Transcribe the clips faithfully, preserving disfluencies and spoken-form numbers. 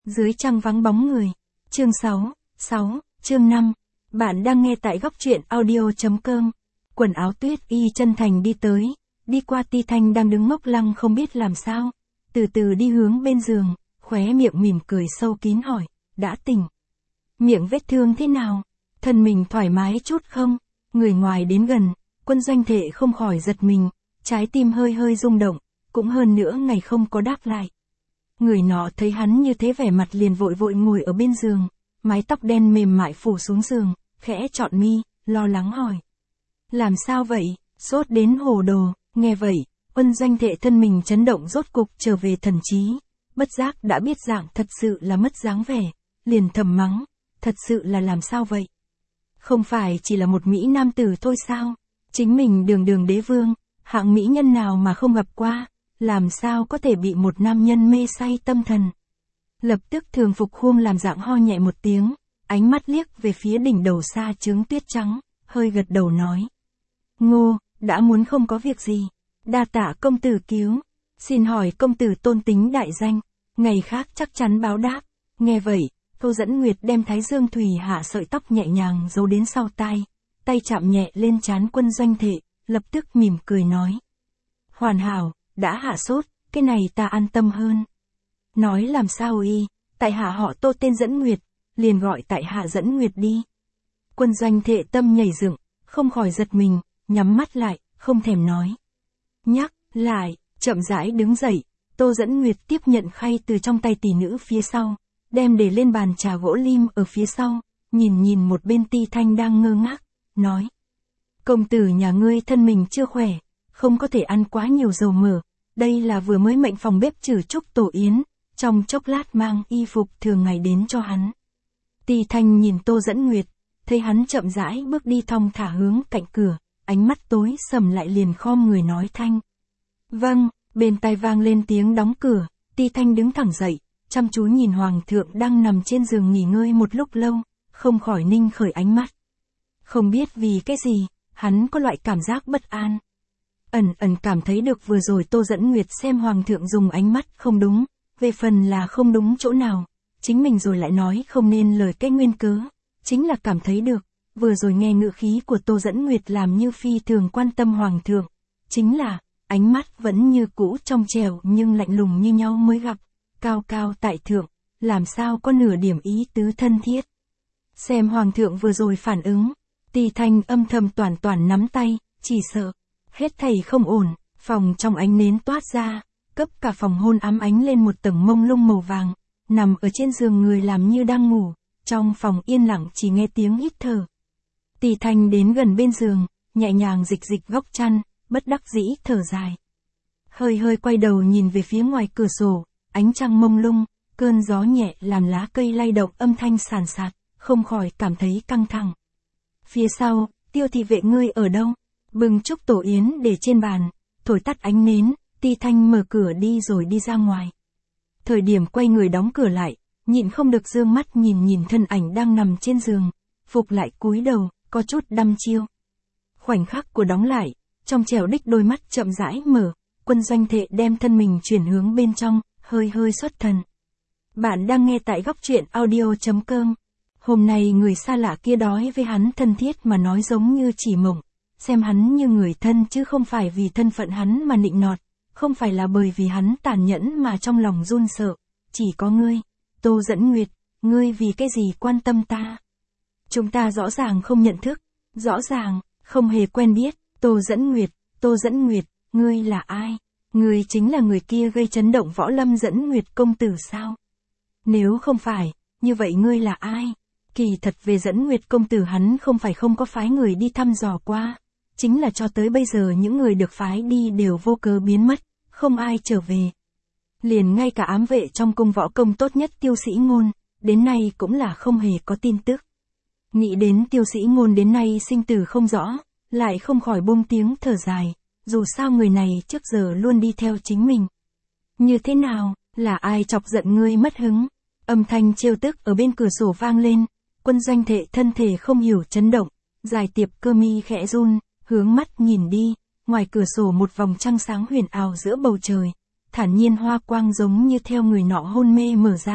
Dưới trăng vắng bóng người. Chương sáu, sáu, chương năm. Bạn đang nghe tại góc truyện audio chấm com. Quần áo tuyết y chân thành đi tới, đi qua Ti Thanh đang đứng ngốc lăng không biết làm sao, từ từ đi hướng bên giường, khóe miệng mỉm cười sâu kín hỏi, đã tỉnh. Miệng vết thương thế nào? Thân mình thoải mái chút không? Người ngoài đến gần, Quân Doanh Thệ không khỏi giật mình, trái tim hơi hơi rung động, cũng hơn nữa ngày không có đáp lại. Người nọ thấy hắn như thế vẻ mặt liền vội vội ngồi ở bên giường, mái tóc đen mềm mại phủ xuống giường, khẽ trọn mi, lo lắng hỏi. Làm sao vậy? Sốt đến hồ đồ. Nghe vậy, Quân Doanh Thệ thân mình chấn động rốt cục trở về thần trí, bất giác đã biết dạng thật sự là mất dáng vẻ, liền thầm mắng, thật sự là làm sao vậy? Không phải chỉ là một mỹ nam tử thôi sao? Chính mình đường đường đế vương, hạng mỹ nhân nào mà không gặp qua, làm sao có thể bị một nam nhân mê say tâm thần? Lập tức thường phục khuôn làm dạng ho nhẹ một tiếng, ánh mắt liếc về phía đỉnh đầu xa trướng tuyết trắng, hơi gật đầu nói. Ngô, đã muốn không có việc gì, đa tạ công tử cứu, xin hỏi công tử tôn tính đại danh, ngày khác chắc chắn báo đáp. Nghe vậy, Tô Dẫn Nguyệt đem thái dương thủy hạ sợi tóc nhẹ nhàng giấu đến sau tai, tay chạm nhẹ lên trán Quân Doanh Thệ, lập tức mỉm cười nói. Hoàn hảo, đã hạ sốt, cái này ta an tâm hơn. Nói làm sao y, tại hạ họ Tô tên Dẫn Nguyệt, liền gọi tại hạ Dẫn Nguyệt đi. Quân Doanh Thệ tâm nhảy dựng, không khỏi giật mình, nhắm mắt lại, không thèm nói. Nhắc, lại, chậm rãi đứng dậy, Tô Dẫn Nguyệt tiếp nhận khay từ trong tay tỷ nữ phía sau, đem để lên bàn trà gỗ lim ở phía sau, nhìn nhìn một bên Ti Thanh đang ngơ ngác, nói. Công tử nhà ngươi thân mình chưa khỏe, không có thể ăn quá nhiều dầu mỡ, đây là vừa mới mệnh phòng bếp trừ chúc tổ yến, trong chốc lát mang y phục thường ngày đến cho hắn. Ti Thanh nhìn Tô Dẫn Nguyệt, thấy hắn chậm rãi bước đi thong thả hướng cạnh cửa, ánh mắt tối sầm lại liền khom người nói thanh. Vâng, bên tai vang lên tiếng đóng cửa, Ti Thanh đứng thẳng dậy, chăm chú nhìn Hoàng thượng đang nằm trên giường nghỉ ngơi một lúc lâu, không khỏi ninh khởi ánh mắt. Không biết vì cái gì, hắn có loại cảm giác bất an. Ẩn ẩn cảm thấy được vừa rồi Tô Dẫn Nguyệt xem Hoàng thượng dùng ánh mắt không đúng, về phần là không đúng chỗ nào, chính mình rồi lại nói không nên lời cái nguyên cớ, chính là cảm thấy được, vừa rồi nghe ngữ khí của Tô Dẫn Nguyệt làm như phi thường quan tâm Hoàng thượng, chính là, ánh mắt vẫn như cũ trong trẻo nhưng lạnh lùng như nhau mới gặp, cao cao tại thượng, làm sao có nửa điểm ý tứ thân thiết. Xem Hoàng thượng vừa rồi phản ứng, Ti Thanh âm thầm toàn toàn nắm tay, chỉ sợ, hết thảy không ổn, phòng trong ánh nến toát ra, cấp cả phòng hôn ám ánh lên một tầng mông lung màu vàng, nằm ở trên giường người làm như đang ngủ, trong phòng yên lặng chỉ nghe tiếng hít thở. Ti Thanh đến gần bên giường, nhẹ nhàng dịch dịch góc chăn, bất đắc dĩ thở dài. Hơi hơi quay đầu nhìn về phía ngoài cửa sổ, ánh trăng mông lung, cơn gió nhẹ làm lá cây lay động âm thanh sàn sạt, không khỏi cảm thấy căng thẳng. Phía sau, Tiêu thị vệ ngươi ở đâu? Bưng chúc tổ yến để trên bàn, thổi tắt ánh nến, Ti Thanh mở cửa đi rồi đi ra ngoài. Thời điểm quay người đóng cửa lại, nhịn không được dương mắt nhìn nhìn thân ảnh đang nằm trên giường, phục lại cúi đầu, có chút đăm chiêu. Khoảnh khắc của đóng lại, trong trẻo đích đôi mắt chậm rãi mở, Quân Doanh Thệ đem thân mình chuyển hướng bên trong, hơi hơi xuất thần. Bạn đang nghe tại góc truyện audio chấm com. Hôm nay người xa lạ kia đói với hắn thân thiết mà nói giống như chỉ mộng, xem hắn như người thân chứ không phải vì thân phận hắn mà nịnh nọt, không phải là bởi vì hắn tàn nhẫn mà trong lòng run sợ, chỉ có ngươi, Tô Dẫn Nguyệt, ngươi vì cái gì quan tâm ta? Chúng ta rõ ràng không nhận thức, rõ ràng, không hề quen biết, Tô Dẫn Nguyệt, Tô Dẫn Nguyệt, ngươi là ai? Ngươi chính là người kia gây chấn động võ lâm Dẫn Nguyệt công tử sao? Nếu không phải, như vậy ngươi là ai? Kỳ thật về Dẫn Nguyệt công tử hắn không phải không có phái người đi thăm dò qua, chính là cho tới bây giờ những người được phái đi đều vô cớ biến mất, không ai trở về. Liền ngay cả ám vệ trong cung võ công tốt nhất Tiêu Sĩ Ngôn, đến nay cũng là không hề có tin tức. Nghĩ đến Tiêu Sĩ Ngôn đến nay sinh tử không rõ, lại không khỏi buông tiếng thở dài, dù sao người này trước giờ luôn đi theo chính mình. Như thế nào, là ai chọc giận ngươi mất hứng? Âm thanh trêu tức ở bên cửa sổ vang lên, Quân Doanh Thệ thân thể không hiểu chấn động, dài tiệp cơ mi khẽ run, hướng mắt nhìn đi, ngoài cửa sổ một vòng trăng sáng huyền ảo giữa bầu trời, thản nhiên hoa quang giống như theo người nọ hôn mê mở ra,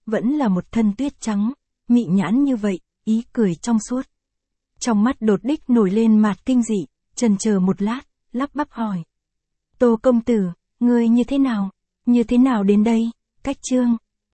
vẫn là một thân tuyết trắng, mị nhãn như vậy, ý cười trong suốt. Trong mắt đột đích nổi lên mạt kinh dị, chần chờ một lát, lắp bắp hỏi. Tô công tử, ngươi như thế nào? Như thế nào đến đây? Cách Trương,